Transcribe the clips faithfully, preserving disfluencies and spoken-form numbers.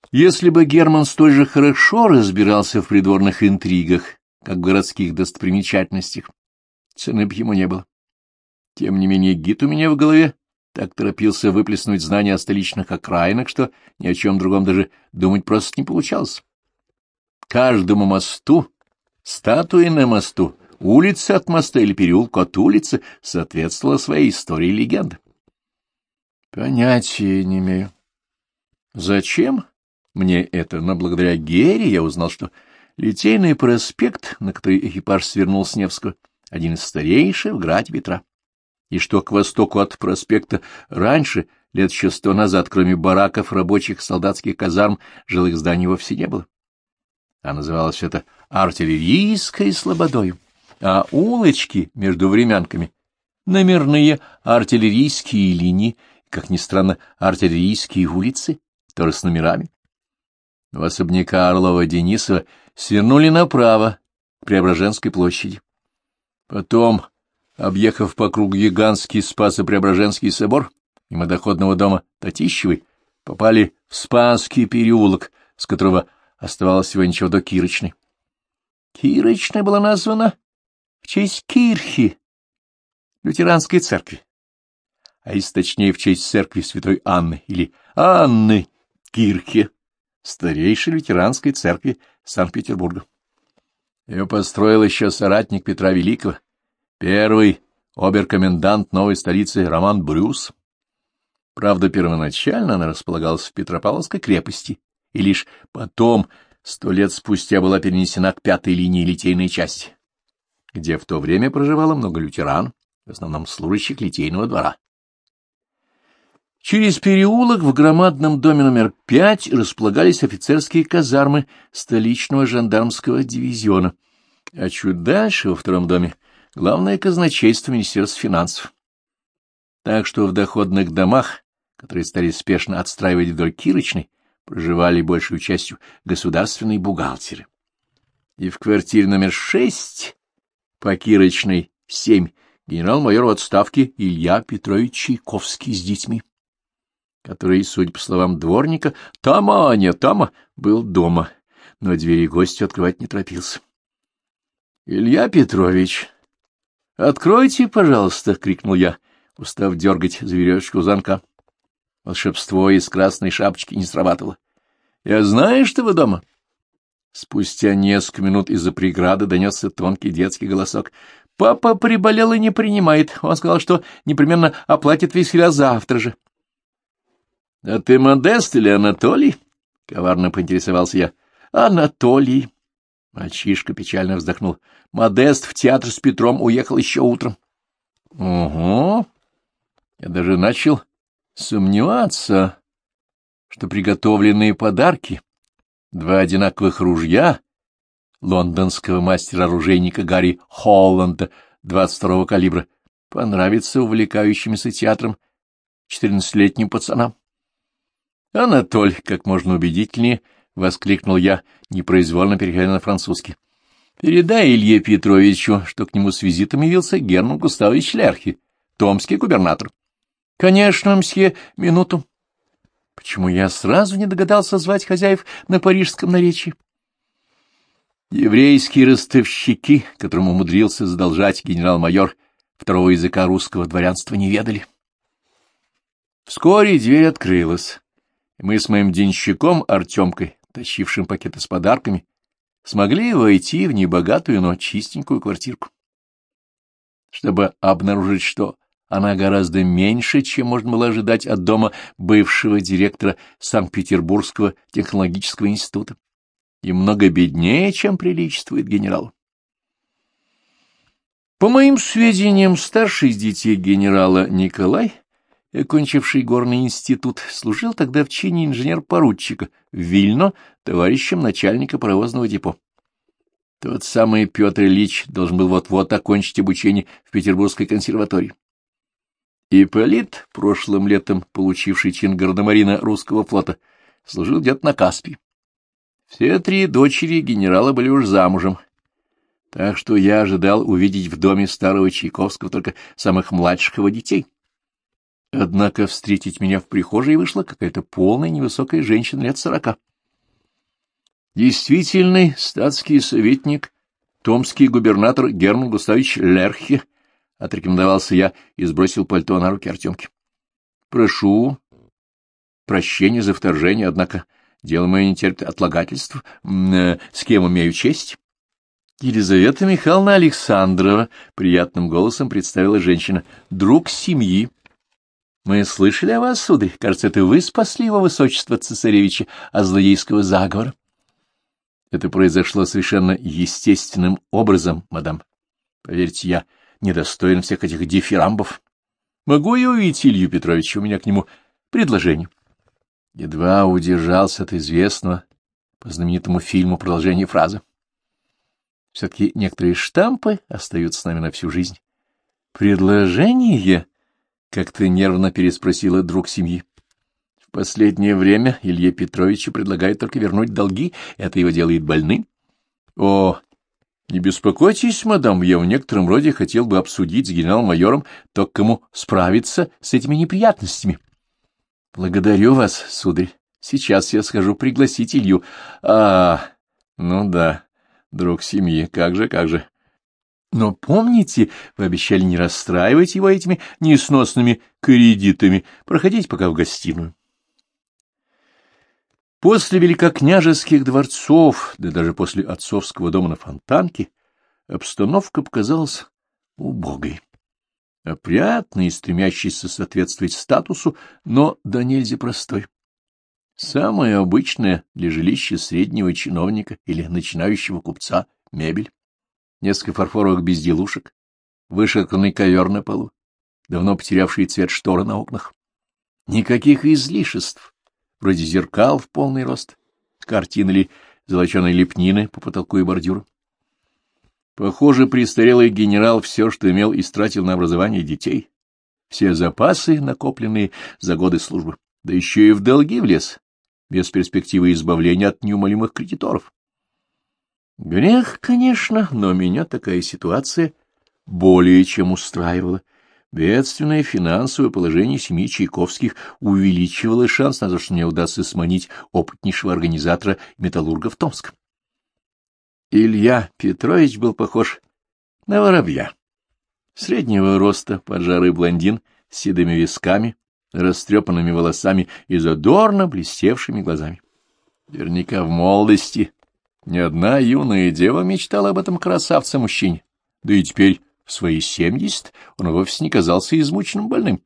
Если бы Герман столь же хорошо разбирался в придворных интригах, как в городских достопримечательностях, цены б ему не было. Тем не менее, гид у меня в голове так торопился выплеснуть знания о столичных окраинах, что ни о чем другом даже думать просто не получалось. Каждому мосту, статуи на мосту, улица от моста или переулку от улицы соответствовала своей истории и легенде. Понятия не имею. Зачем мне это? Но благодаря Гере я узнал, что Литейный проспект, на который экипаж свернул с Невского, один из старейших в граде ветра, и что к востоку от проспекта раньше, лет еще сто назад, кроме бараков, рабочих, солдатских казарм, жилых зданий вовсе не было. А называлось это артиллерийской слободою, а улочки между времянками — номерные артиллерийские линии, как ни странно, артиллерийские улицы, тоже с номерами. У особняка Орлова-Денисова свернули направо, к Преображенской площади. Потом, объехав по кругу гигантский Спасо-Преображенский собор, мимо доходного дома Татищевой, попали в Спасский переулок, с которого оставалось всего ничего до Кирочной. Кирочная была названа в честь Кирхи, лютеранской церкви, а если точнее в честь церкви святой Анны или Анны Кирхи, старейшей лютеранской церкви Санкт-Петербурга. Ее построил еще соратник Петра Великого, первый обер-комендант новой столицы Роман Брюс. Правда, первоначально она располагалась в Петропавловской крепости, и лишь потом, сто лет спустя, была перенесена к пятой линии литейной части, где в то время проживало много лютеран, в основном служащих литейного двора. Через переулок в громадном доме номер пять располагались офицерские казармы столичного жандармского дивизиона, а чуть дальше, во втором доме, главное казначейство Министерства финансов. Так что в доходных домах, которые стали спешно отстраивать вдоль Кирочной, проживали большей частью государственные бухгалтеры. И в квартире номер шесть, по Кирочной семь, генерал-майор в отставке Илья Петрович Чайковский с детьми, который, судя по словам дворника, Тома, а не Тома, был дома, но двери гостю открывать не торопился. — Илья Петрович, откройте, пожалуйста, — крикнул я, устав дергать за веревочку замка. Волшебство из красной шапочки не срабатывало. — Я знаю, что вы дома. Спустя несколько минут из-за преграды донесся тонкий детский голосок. — Папа приболел и не принимает. Он сказал, что непременно оплатит веселья завтра же. — А ты Модест или Анатолий? — коварно поинтересовался я. — Анатолий. Мальчишка печально вздохнул. Модест в театр с Петром уехал еще утром. — Угу. Я даже начал сомневаться, что приготовленные подарки, два одинаковых ружья лондонского мастера-оружейника Гарри Холланда двадцать второго калибра, понравятся увлекающимся театром четырнадцатилетним пацанам. — Анатоль, как можно убедительнее, — воскликнул я, непроизвольно переходя на французский. — Передай Илье Петровичу, что к нему с визитом явился Герман Густавович Ляхи, томский губернатор. — Конечно, мсье, минуту. Почему я сразу не догадался звать хозяев на парижском наречии? Еврейские ростовщики, которым умудрился задолжать генерал-майор, второго языка русского дворянства не ведали. Вскоре дверь открылась. Мы с моим денщиком Артемкой, тащившим пакеты с подарками, смогли войти в небогатую, но чистенькую квартирку. Чтобы обнаружить, что она гораздо меньше, чем можно было ожидать от дома бывшего директора Санкт-Петербургского технологического института, и много беднее, чем приличествует генералу. По моим сведениям, старший из детей генерала Николай, окончивший горный институт, служил тогда в чине инженер-поручика в Вильно товарищем начальника паровозного депо. Тот самый Петр Ильич должен был вот-вот окончить обучение в Петербургской консерватории. Ипполит, прошлым летом получивший чин гардемарина русского флота, служил где-то на Каспии. Все три дочери генерала были уж замужем, так что я ожидал увидеть в доме старого Чайковского только самых младших его детей. Однако встретить меня в прихожей вышла какая-то полная невысокая женщина лет сорока. Действительный статский советник, томский губернатор Герман Густавович Лерхе, — отрекомендовался я и сбросил пальто на руки Артемке. — Прошу прощения за вторжение, однако дело мое не терпит отлагательств. Э, с кем имею честь? Елизавета Михайловна Александрова, — приятным голосом представила женщина, — друг семьи. Мы слышали о вас, сударь. Кажется, это вы спасли его высочество цесаревича от злодейского заговора. Это произошло совершенно естественным образом, мадам. Поверьте, я недостоин всех этих дифирамбов. Могу я увидеть Илью Петровича? У меня к нему предложение. Едва удержался от известного по знаменитому фильму продолжения фразы. Все-таки некоторые штампы остаются с нами на всю жизнь. «Предложение?» — как-то нервно переспросила друг семьи. «В последнее время Илье Петровичу предлагают только вернуть долги. Это его делает больным». «О, не беспокойтесь, мадам, я в некотором роде хотел бы обсудить с генерал-майором то, к кому справиться с этими неприятностями». «Благодарю вас, сударь. Сейчас я схожу пригласить Илью. А, ну да, друг семьи, как же, как же. Но помните, вы обещали не расстраивать его этими несносными кредитами. Проходите пока в гостиную». После великокняжеских дворцов, да даже после отцовского дома на Фонтанке, обстановка показалась убогой. Опрятный и стремящийся соответствовать статусу, но да нельзя простой. Самая обычная для жилища среднего чиновника или начинающего купца мебель. Несколько фарфоровых безделушек, вышарканный ковер на полу, давно потерявший цвет шторы на окнах. Никаких излишеств, вроде зеркал в полный рост, картин или золоченой лепнины по потолку и бордюру. Похоже, престарелый генерал все, что имел, истратил на образование детей, все запасы, накопленные за годы службы, да еще и в долги влез, без перспективы избавления от неумолимых кредиторов. Грех, конечно, но меня такая ситуация более чем устраивала. Бедственное финансовое положение семьи Чайковских увеличивало шанс на то, что мне удастся сманить опытнейшего организатора металлурга в Томск. Илья Петрович был похож на воробья. Среднего роста, поджарый блондин с седыми висками, растрепанными волосами и задорно блестевшими глазами. Наверняка в молодости ни одна юная дева мечтала об этом красавце-мужчине, да и теперь в свои семьдесят он вовсе не казался измученным больным.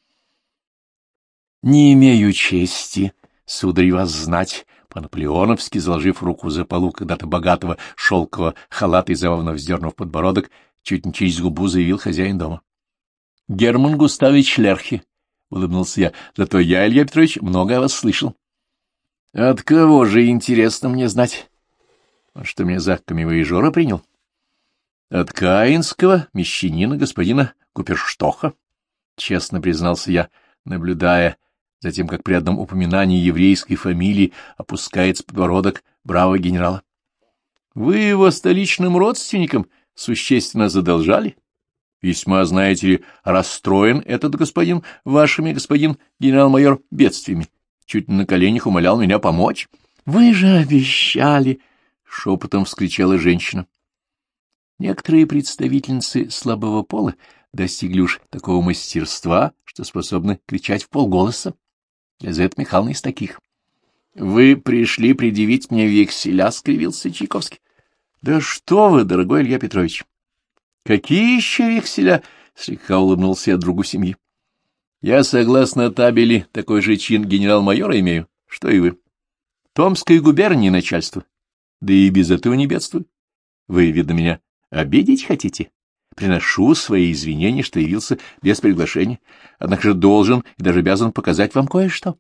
— Не имею чести, сударь, вас знать, — по-наполеоновски, заложив руку за полу когда-то богатого шелкового халата и забавно вздернув подбородок, чуть не через губу заявил хозяин дома. — Герман Густавович Лерхе, — улыбнулся я, — зато я, Илья Петрович, много о вас слышал. — От кого же, интересно мне знать? Он что, меня за камевояжера принял? — От каинского мещанина господина Куперштоха, — честно признался я, наблюдая за тем, как при одном упоминании еврейской фамилии опускается подбородок бравого генерала. — Вы его столичным родственникам существенно задолжали? Весьма, знаете ли, расстроен этот господин вашими, господин генерал-майор, бедствиями. Чуть на коленях умолял меня помочь. — Вы же обещали! — шепотом вскричала женщина. Некоторые представительницы слабого пола достигли уж такого мастерства, что способны кричать в полголоса. Елизавета Михайловна из таких. — Вы пришли предъявить мне векселя, — скривился Чайковский. — Да что вы, дорогой Илья Петрович! — Какие еще векселя? — слегка улыбнулся я другу семьи. — Я, согласно табели, такой же чин генерал-майора имею, что и вы. Томской губернии начальство. Да и без этого не бедствую. Вы, видно, меня обидеть хотите? Приношу свои извинения, что явился без приглашения, однако же должен и даже обязан показать вам кое-что.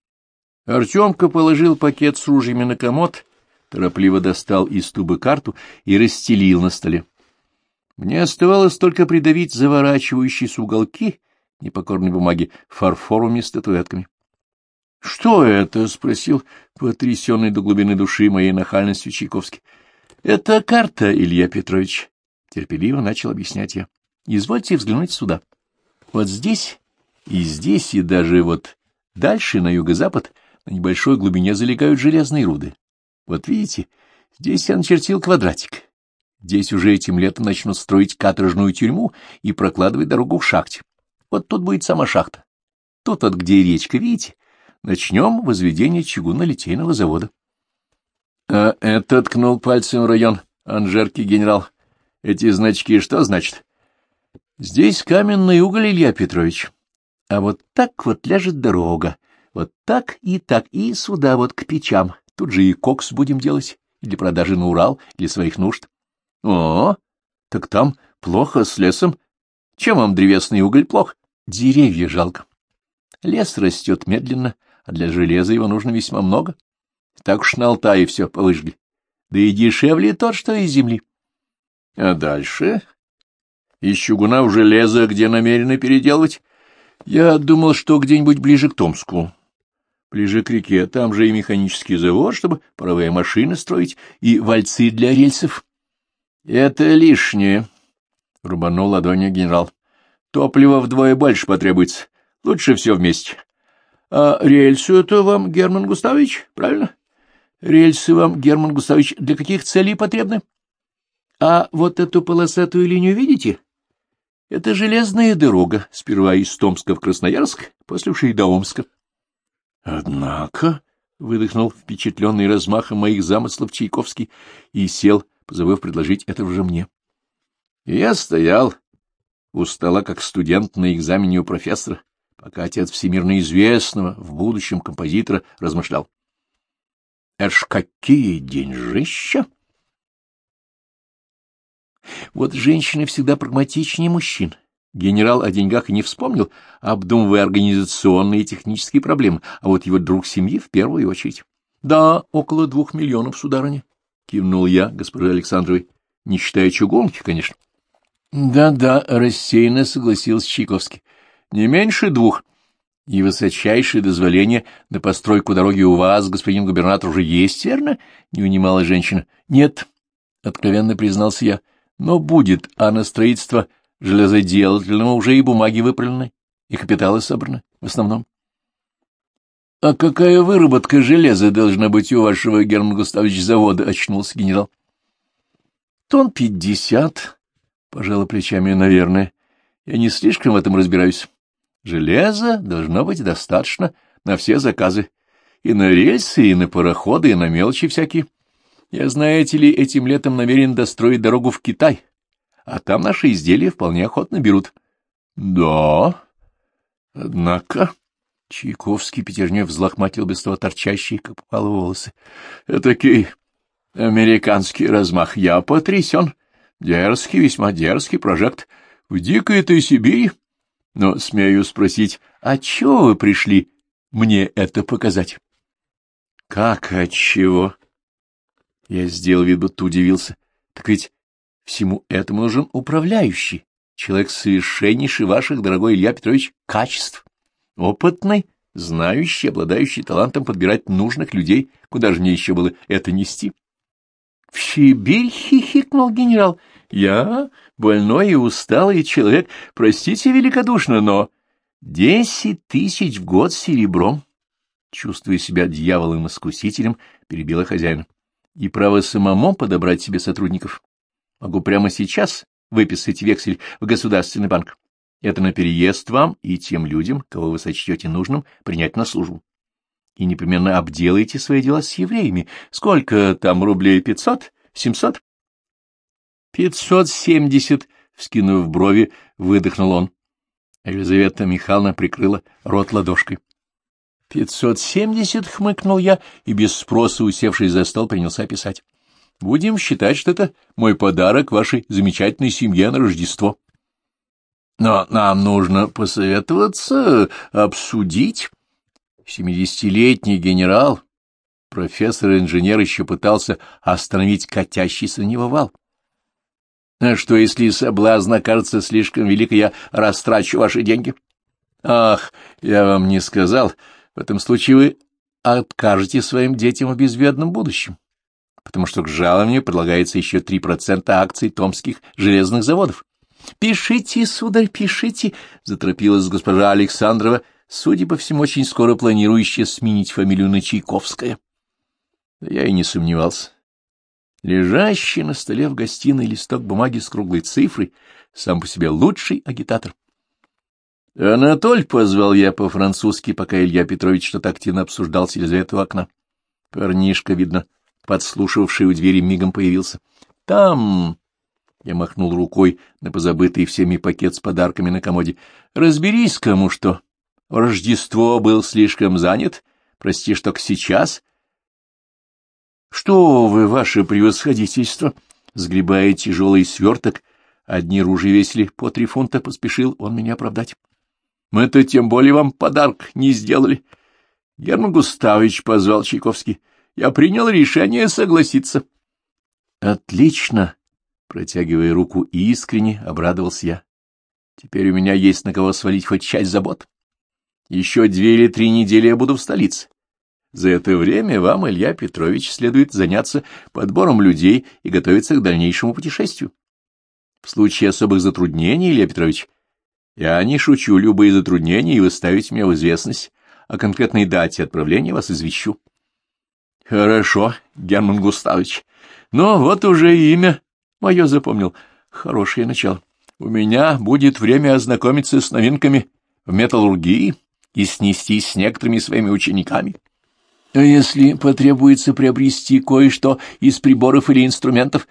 Артемка положил пакет с ружьями на комод, торопливо достал из тубы карту и расстелил на столе. Мне оставалось только придавить заворачивающиеся уголки непокорной бумаги фарфоровыми статуэтками. — Что это? — спросил потрясенный до глубины души моей нахальностью Чайковский. — Это карта, Илья Петрович. Терпеливо начал объяснять я. Извольте взглянуть сюда. Вот здесь и здесь, и даже вот дальше, на юго-запад, на небольшой глубине залегают железные руды. Вот видите, здесь я начертил квадратик. Здесь уже этим летом начнут строить каторжную тюрьму и прокладывать дорогу в шахте. Вот тут будет сама шахта. Тут вот где речка, видите? Начнем возведение чугунно-литейного завода. — А это ткнул пальцем в район Анжерки генерал. — Эти значки что значит? — Здесь каменный уголь, Илья Петрович. А вот так вот ляжет дорога. Вот так и так, и сюда вот к печам. Тут же и кокс будем делать, для продажи на Урал, для своих нужд. — О, так там плохо с лесом. Чем вам древесный уголь плох? Деревья жалко. Лес растет медленно, а для железа его нужно весьма много. Так уж на Алтае все повыжгли. Да и дешевле тот, что из земли. А дальше? Из чугуна в железо где намерены переделывать? Я думал, что где-нибудь ближе к Томску. Ближе к реке, там же и механический завод, чтобы паровые машины строить, и вальцы для рельсов. — Это лишнее, — рубанул ладонью генерал. — Топлива вдвое больше потребуется. Лучше все вместе. — А рельсы это вам, Герман Густавович, правильно? — Рельсы вам, Герман Густавович, для каких целей потребны? — А вот эту полосатую линию видите? Это железная дорога, сперва из Томска в Красноярск, после уж и до Омска. — Однако, — выдохнул впечатленный размахом моих замыслов Чайковский и сел, позабыв предложить это уже мне. И я стоял у стола, как студент на экзамене у профессора, пока отец всемирно известного в будущем композитора размышлял. — Это ж какие деньжища! Вот женщины всегда прагматичнее мужчин. Генерал о деньгах и не вспомнил, обдумывая организационные и технические проблемы, а вот его друг семьи в первую очередь. — Да, около двух миллионов, сударыня, — кивнул я госпоже Александровой, не считая чугунки, конечно. Да — Да-да, — рассеянно согласился Чайковский. — Не меньше двух. И высочайшее дозволение на постройку дороги у вас, господин губернатор, уже есть, верно? — не унимала женщина. — Нет, — откровенно признался я, — но будет, а на строительство железоделательного уже и бумаги выправлены, и капиталы собраны, в основном. — А какая выработка железа должна быть у вашего, Герман Густавович, завода? — очнулся генерал. — Тонн пятьдесят, — пожала плечами, наверное. Я не слишком в этом разбираюсь. Железа должно быть достаточно на все заказы. И на рельсы, и на пароходы, и на мелочи всякие. Я, знаете ли, этим летом намерен достроить дорогу в Китай, а там наши изделия вполне охотно берут. — Да, однако... Чайковский пятерней взлохматил без того торчащие, как попало, волосы. — Этакий американский размах. Я потрясен. Дерзкий, весьма дерзкий прожект. В дикой-то Сибири. Но смею спросить, а чего вы пришли мне это показать? — Как отчего? Я сделал вид, будто удивился. Так ведь всему этому нужен управляющий, человек совершеннейший ваших, дорогой Илья Петрович, качеств. Опытный, знающий, обладающий талантом подбирать нужных людей. Куда же мне еще было это нести? — В Сибирь, — хихикнул генерал. — Я больной и усталый человек, простите великодушно, но десять тысяч в год серебром, чувствуя себя дьяволом-искусителем, перебила хозяина. И право самому подобрать себе сотрудников. Могу прямо сейчас выписать вексель в Государственный банк. Это на переезд вам и тем людям, кого вы сочтете нужным, принять на службу. И непременно обделайте свои дела с евреями. Сколько там рублей? Пятьсот? Семьсот? Пятьсот семьдесят, вскинув брови, выдохнул он. Елизавета Михайловна прикрыла рот ладошкой. Пятьсот семьдесят, хмыкнул я, и без спроса, усевшись за стол, принялся писать. Будем считать, что это мой подарок вашей замечательной семье на Рождество. Но нам нужно посоветоваться, обсудить. Семидесятилетний генерал, профессор-инженер, еще пытался остановить катящийся на него вал. А что, если соблазн окажется слишком велик, и я растрачу ваши деньги? Ах, я вам не сказал. В этом случае вы откажете своим детям в безбедном будущем, потому что к жалованию предлагается еще три процента акций томских железных заводов. — Пишите, сударь, пишите, — заторопилась госпожа Александрова, судя по всему, очень скоро планирующая сменить фамилию на Чайковская. Да я и не сомневался. Лежащий на столе в гостиной листок бумаги с круглой цифрой сам по себе лучший агитатор. «Анатоль», — позвал я по-французски, пока Илья Петрович что-то активно обсуждал с Елизаветой у окна. Парнишка, видно, подслушавший у двери, мигом появился. «Там...» — я махнул рукой на позабытый всеми пакет с подарками на комоде. «Разберись, кому что. Рождество был слишком занят. Прости, что к сейчас...» «Что вы, ваше превосходительство?» Сгребая тяжелый сверток, одни ружья весили по три фунта, поспешил он меня оправдать. «Мы-то тем более вам подарок не сделали. Герман Густавович позвал Чайковский. Я принял решение согласиться». «Отлично!» — протягивая руку искренне, обрадовался я. «Теперь у меня есть на кого свалить хоть часть забот. Еще две или три недели я буду в столице. За это время вам, Илья Петрович, следует заняться подбором людей и готовиться к дальнейшему путешествию. В случае особых затруднений, Илья Петрович, я не шучу, любые затруднения, и вы ставите меня в известность. О конкретной дате отправления вас извещу». «Хорошо, Герман Густавович. Но вот уже имя мое запомнил. Хорошее начало. У меня будет время ознакомиться с новинками в металлургии и снестись с некоторыми своими учениками. А если потребуется приобрести кое-что из приборов или инструментов,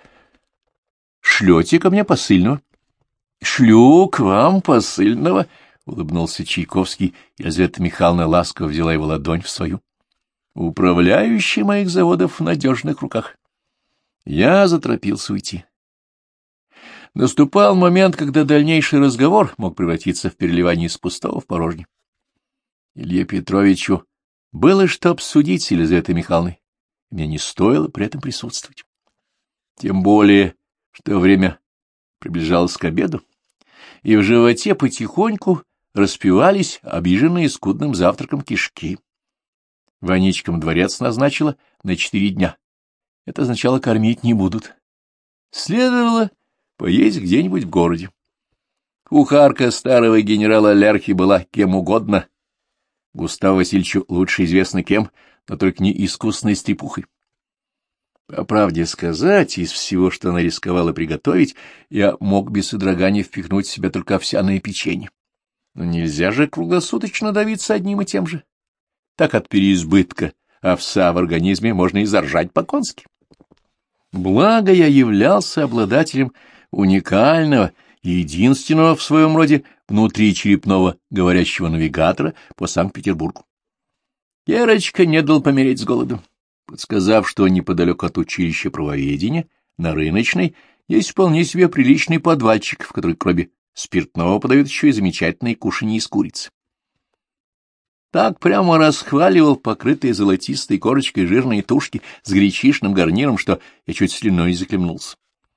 шлете ко мне посыльного». «Шлю к вам посыльного», — улыбнулся Чайковский, и Елизавета Михайловна ласково взяла его ладонь в свою. «Управляющий моих заводов в надежных руках». Я заторопился уйти. Наступал момент, когда дальнейший разговор мог превратиться в переливание из пустого в порожнее. Илье Петровичу было что обсудить с Елизаветой Михайловной, мне не стоило при этом присутствовать. Тем более, что время приближалось к обеду, и в животе потихоньку распевались обиженные скудным завтраком кишки. Ваничкам дворец назначила на четыре дня. Это означало, кормить не будут. Следовало поесть где-нибудь в городе. Кухарка старого генерала Lerchi была кем угодно. Густаву Васильевичу лучше известно кем, но только не искусной стрепухой. По правде сказать, из всего, что она рисковала приготовить, я мог без содрогания впихнуть в себя только овсяное печенье. Но нельзя же круглосуточно давиться одним и тем же. Так от переизбытка овса в организме можно и заржать по-конски. Благо я являлся обладателем уникального и единственного в своем роде внутричерепного говорящего навигатора по Санкт-Петербургу. Герочка не дал помереть с голоду, подсказав, что неподалеку от училища правоведения, на Рыночной, есть вполне себе приличный подвальчик, в который, кроме спиртного, подают еще и замечательные кушанья из курицы. Так прямо расхваливал покрытые золотистой корочкой жирные тушки с гречишным гарниром, что я чуть слюной захлебнулся.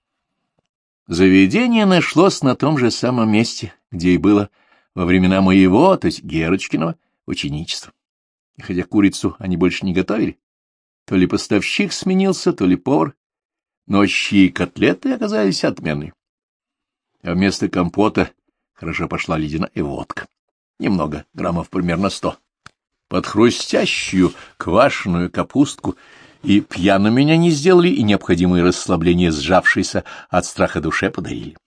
Заведение нашлось на том же самом месте, где и было во времена моего, то есть Герочкиного, ученичества. И хотя курицу они больше не готовили, то ли поставщик сменился, то ли повар, но щи и котлеты оказались отменные. А вместо компота хорошо пошла ледяная водка. Немного, граммов примерно сто. Под хрустящую квашеную капустку, и пьяным меня не сделали, и необходимое расслабление, сжавшееся от страха душе, подарили.